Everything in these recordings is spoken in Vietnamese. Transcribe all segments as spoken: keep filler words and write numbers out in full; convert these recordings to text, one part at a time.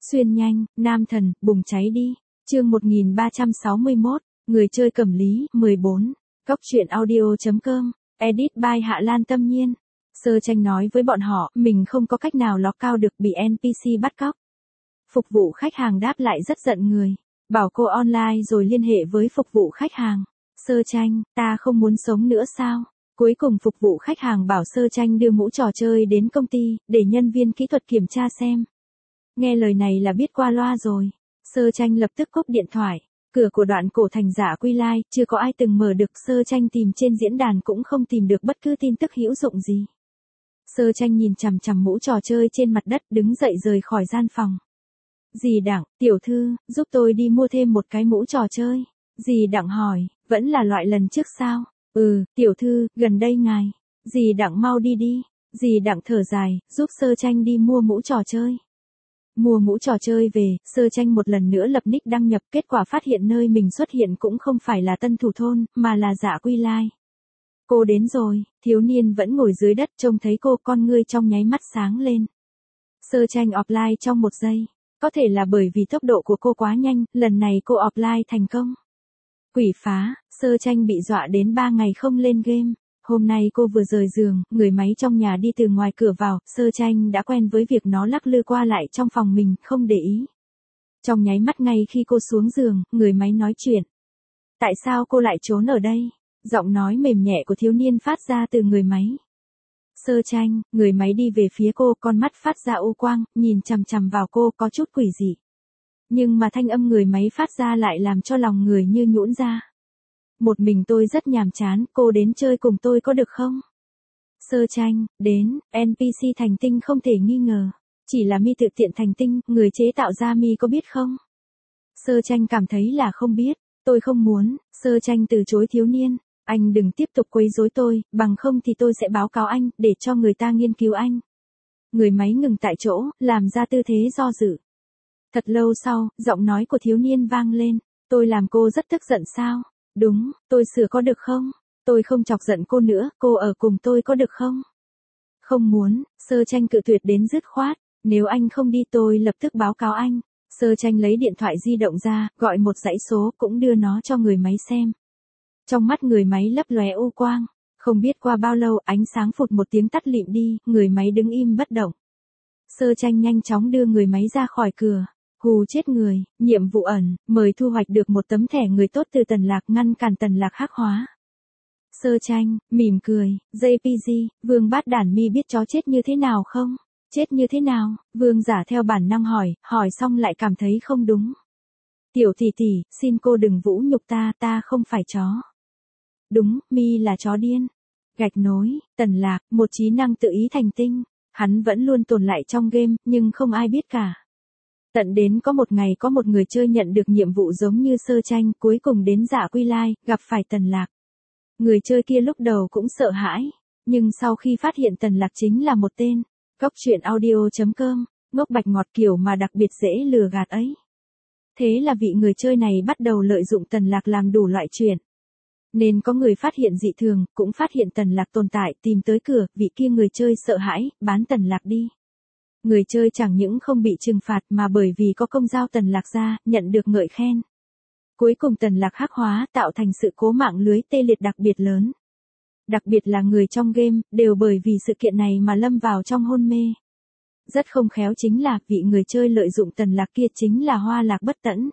Xuyên nhanh, nam thần, bùng cháy đi. Chương một nghìn ba trăm sáu mươi mốt, người chơi cẩm lý, mười bốn. Cóc truyện audio chấm com, edit by Hạ Lan Tâm Nhiên. Sơ Tranh nói với bọn họ, mình không có cách nào ló cao được bị en pê xê bắt cóc. Phục vụ khách hàng đáp lại rất giận người. Bảo cô online rồi liên hệ với phục vụ khách hàng. Sơ Tranh, ta không muốn sống nữa sao? Cuối cùng phục vụ khách hàng bảo Sơ Tranh đưa mũ trò chơi đến công ty, để nhân viên kỹ thuật kiểm tra xem. Nghe lời này là biết qua loa rồi. Sơ Tranh lập tức cúp điện thoại. Cửa của đoạn cổ thành Dã Quy Lai, chưa có ai từng mở được. Sơ Tranh tìm trên diễn đàn cũng không tìm được bất cứ tin tức hữu dụng gì. Sơ Tranh nhìn chằm chằm mũ trò chơi trên mặt đất, đứng dậy rời khỏi gian phòng. Dì Đặng, tiểu thư, giúp tôi đi mua thêm một cái mũ trò chơi. Dì Đặng hỏi, vẫn là loại lần trước sao? Ừ, tiểu thư, gần đây ngài. Dì Đặng mau đi đi. Dì Đặng thở dài, giúp Sơ Tranh đi mua mũ trò chơi. Mua mũ trò chơi về, Sơ Tranh một lần nữa lập nick đăng nhập, kết quả phát hiện nơi mình xuất hiện cũng không phải là Tân Thủ Thôn, mà là Dã Quy Lai. Cô đến rồi, thiếu niên vẫn ngồi dưới đất, trông thấy cô, con ngươi trong nháy mắt sáng lên. Sơ Tranh offline trong một giây. Có thể là bởi vì tốc độ của cô quá nhanh, lần này cô offline thành công. Quỷ phá, Sơ Tranh bị dọa đến ba ngày không lên game. Hôm nay cô vừa rời giường, người máy trong nhà đi từ ngoài cửa vào, Sơ Tranh đã quen với việc nó lắc lư qua lại trong phòng mình, không để ý. Trong nháy mắt ngay khi cô xuống giường, người máy nói chuyện. Tại sao cô lại trốn ở đây? Giọng nói mềm nhẹ của thiếu niên phát ra từ người máy. Sơ Tranh, người máy đi về phía cô, con mắt phát ra u quang, nhìn chằm chằm vào cô, có chút quỷ dị. Nhưng mà thanh âm người máy phát ra lại làm cho lòng người như nhũn ra. Một mình tôi rất nhàm chán, cô đến chơi cùng tôi có được không? Sơ Tranh, đến, en pê xê thành tinh không thể nghi ngờ. Chỉ là mi tự tiện thành tinh, người chế tạo ra mi có biết không? Sơ Tranh cảm thấy là không biết, tôi không muốn. Sơ Tranh từ chối thiếu niên. Anh đừng tiếp tục quấy rối tôi, bằng không thì tôi sẽ báo cáo anh, để cho người ta nghiên cứu anh. Người máy ngừng tại chỗ, làm ra tư thế do dự. Thật lâu sau, giọng nói của thiếu niên vang lên. Tôi làm cô rất tức giận sao? Đúng, tôi sửa có được không? Tôi không chọc giận cô nữa, cô ở cùng tôi có được không? Không muốn. Sơ Tranh cự tuyệt đến dứt khoát. Nếu anh không đi tôi lập tức báo cáo anh. Sơ Tranh lấy điện thoại di động ra, gọi một dãy số, cũng đưa nó cho người máy xem. Trong mắt người máy lấp lóe u quang. Không biết qua bao lâu, ánh sáng phụt một tiếng tắt lịm đi, người máy đứng im bất động. Sơ Tranh nhanh chóng đưa người máy ra khỏi cửa. Hù chết người, nhiệm vụ ẩn, mời thu hoạch được một tấm thẻ người tốt từ Tần Lạc, ngăn cản Tần Lạc hắc hóa. Sơ Tranh, mỉm cười, jê pê giê, Vương Bát Đản mi biết chó chết như thế nào không? Chết như thế nào? Vương Giả theo bản năng hỏi, hỏi xong lại cảm thấy không đúng. Tiểu tỷ tỷ, xin cô đừng vũ nhục ta, ta không phải chó. Đúng, mi là chó điên. Gạch nối, Tần Lạc, một trí năng tự ý thành tinh. Hắn vẫn luôn tồn lại trong game, nhưng không ai biết cả. Tận đến có một ngày có một người chơi nhận được nhiệm vụ giống như Sơ Tranh, cuối cùng đến Dã Quy Lai, gặp phải Tần Lạc. Người chơi kia lúc đầu cũng sợ hãi, nhưng sau khi phát hiện Tần Lạc chính là một tên, cóc truyện audio chấm com, ngốc bạch ngọt kiểu mà đặc biệt dễ lừa gạt ấy. Thế là vị người chơi này bắt đầu lợi dụng Tần Lạc làm đủ loại chuyện. Nên có người phát hiện dị thường, cũng phát hiện Tần Lạc tồn tại, tìm tới cửa, vị kia người chơi sợ hãi, bán Tần Lạc đi. Người chơi chẳng những không bị trừng phạt mà bởi vì có công giao Tần Lạc ra, nhận được ngợi khen. Cuối cùng Tần Lạc hắc hóa, tạo thành sự cố mạng lưới tê liệt đặc biệt lớn. Đặc biệt là người trong game, đều bởi vì sự kiện này mà lâm vào trong hôn mê. Rất không khéo chính là, vị người chơi lợi dụng Tần Lạc kia chính là Hoa Lạc Bất Tẫn.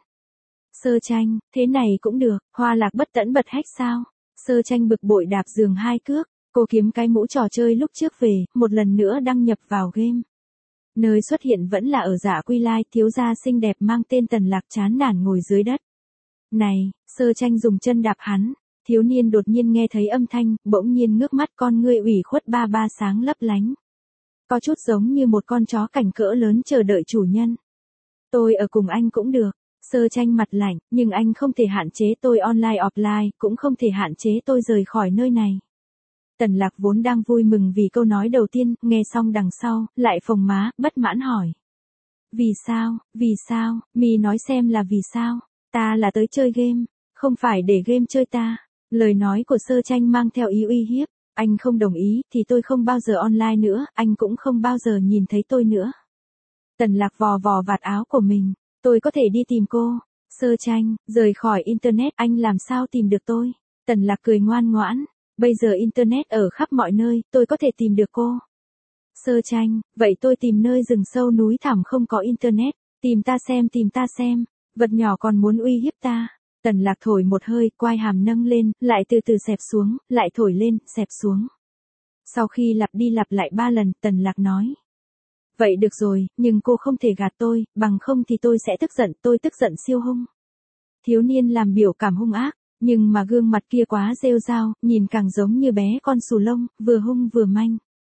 Sơ Tranh, thế này cũng được, Hoa Lạc Bất Tẫn bật hack sao? Sơ Tranh bực bội đạp giường hai cước, cô kiếm cái mũ trò chơi lúc trước về, một lần nữa đăng nhập vào game. Nơi xuất hiện vẫn là ở Dã Quy Lai, thiếu gia xinh đẹp mang tên Tần Lạc chán nản ngồi dưới đất. Này, Sơ Tranh dùng chân đạp hắn, thiếu niên đột nhiên nghe thấy âm thanh, bỗng nhiên ngước mắt, con ngươi ủy khuất ba ba sáng lấp lánh. Có chút giống như một con chó cảnh cỡ lớn chờ đợi chủ nhân. Tôi ở cùng anh cũng được. Sơ Tranh mặt lạnh, nhưng anh không thể hạn chế tôi online offline, cũng không thể hạn chế tôi rời khỏi nơi này. Tần Lạc vốn đang vui mừng vì câu nói đầu tiên, nghe xong đằng sau, lại phồng má, bất mãn hỏi. Vì sao, vì sao, mi nói xem là vì sao, ta là tới chơi game, không phải để game chơi ta. Lời nói của Sơ Tranh mang theo ý uy hiếp, anh không đồng ý, thì tôi không bao giờ online nữa, anh cũng không bao giờ nhìn thấy tôi nữa. Tần Lạc vò vò vạt áo của mình. Tôi có thể đi tìm cô. Sơ Tranh, rời khỏi Internet anh làm sao tìm được tôi? Tần Lạc cười ngoan ngoãn. Bây giờ Internet ở khắp mọi nơi, tôi có thể tìm được cô. Sơ Tranh, vậy tôi tìm nơi rừng sâu núi thẳm không có Internet. Tìm ta xem tìm ta xem. Vật nhỏ còn muốn uy hiếp ta. Tần Lạc thổi một hơi, quai hàm nâng lên, lại từ từ xẹp xuống, lại thổi lên, xẹp xuống. Sau khi lặp đi lặp lại ba lần, Tần Lạc nói. Vậy được rồi, nhưng cô không thể gạt tôi, bằng không thì tôi sẽ tức giận, tôi tức giận siêu hung. Thiếu niên làm biểu cảm hung ác, nhưng mà gương mặt kia quá rêu rao, nhìn càng giống như bé con xù lông, vừa hung vừa manh.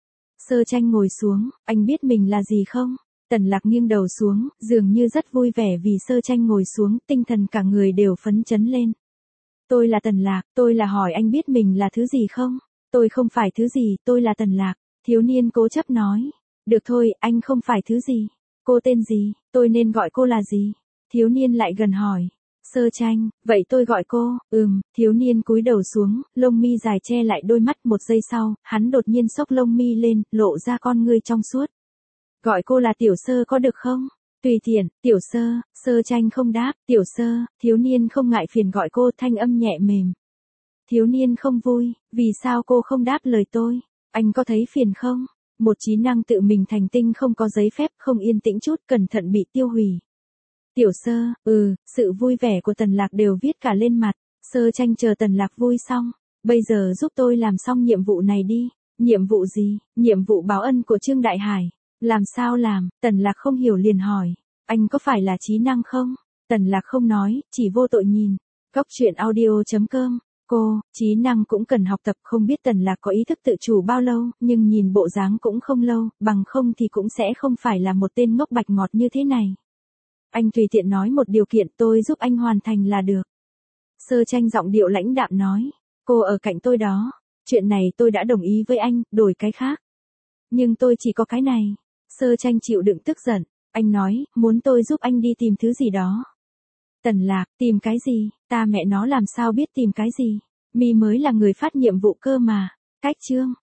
Sơ Tranh ngồi xuống, anh biết mình là gì không? Tần Lạc nghiêng đầu xuống, dường như rất vui vẻ vì Sơ Tranh ngồi xuống, tinh thần cả người đều phấn chấn lên. Tôi là Tần Lạc, tôi là hỏi anh biết mình là thứ gì không? Tôi không phải thứ gì, tôi là Tần Lạc. Thiếu niên cố chấp nói. Được thôi, anh không phải thứ gì. Cô tên gì, tôi nên gọi cô là gì? Thiếu niên lại gần hỏi. Sơ Tranh, vậy tôi gọi cô, ừm, thiếu niên cúi đầu xuống, lông mi dài che lại đôi mắt. Một giây sau, hắn đột nhiên xốc lông mi lên, lộ ra con ngươi trong suốt. Gọi cô là Tiểu Sơ có được không? Tùy tiện, Tiểu Sơ. Sơ Tranh không đáp. Tiểu Sơ, thiếu niên không ngại phiền gọi cô, thanh âm nhẹ mềm. Thiếu niên không vui, vì sao cô không đáp lời tôi? Anh có thấy phiền không? Một trí năng tự mình thành tinh không có giấy phép, không yên tĩnh chút, cẩn thận bị tiêu hủy. Tiểu Sơ, ừ, sự vui vẻ của Tần Lạc đều viết cả lên mặt. Sơ Tranh chờ Tần Lạc vui xong. Bây giờ giúp tôi làm xong nhiệm vụ này đi. Nhiệm vụ gì? Nhiệm vụ báo ân của Trương Đại Hải. Làm sao làm? Tần Lạc không hiểu liền hỏi. Anh có phải là trí năng không? Tần Lạc không nói, chỉ vô tội nhìn. Cóc truyện audio chấm com. Cô, trí năng cũng cần học tập, không biết Tần Lạc có ý thức tự chủ bao lâu, nhưng nhìn bộ dáng cũng không lâu, bằng không thì cũng sẽ không phải là một tên ngốc bạch ngọt như thế này. Anh tùy tiện nói một điều kiện tôi giúp anh hoàn thành là được. Sơ Tranh giọng điệu lãnh đạm nói. Cô ở cạnh tôi đó. Chuyện này tôi đã đồng ý với anh, đổi cái khác. Nhưng tôi chỉ có cái này. Sơ Tranh chịu đựng tức giận. Anh nói, muốn tôi giúp anh đi tìm thứ gì đó. Tần Lạc, tìm cái gì? Ta mẹ nó làm sao biết tìm cái gì? Mi mới là người phát nhiệm vụ cơ mà. Cách chương.